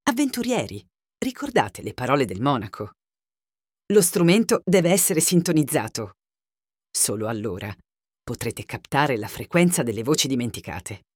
Avventurieri, ricordate le parole del monaco. Lo strumento deve essere sintonizzato. Solo allora potrete captare la frequenza delle voci dimenticate.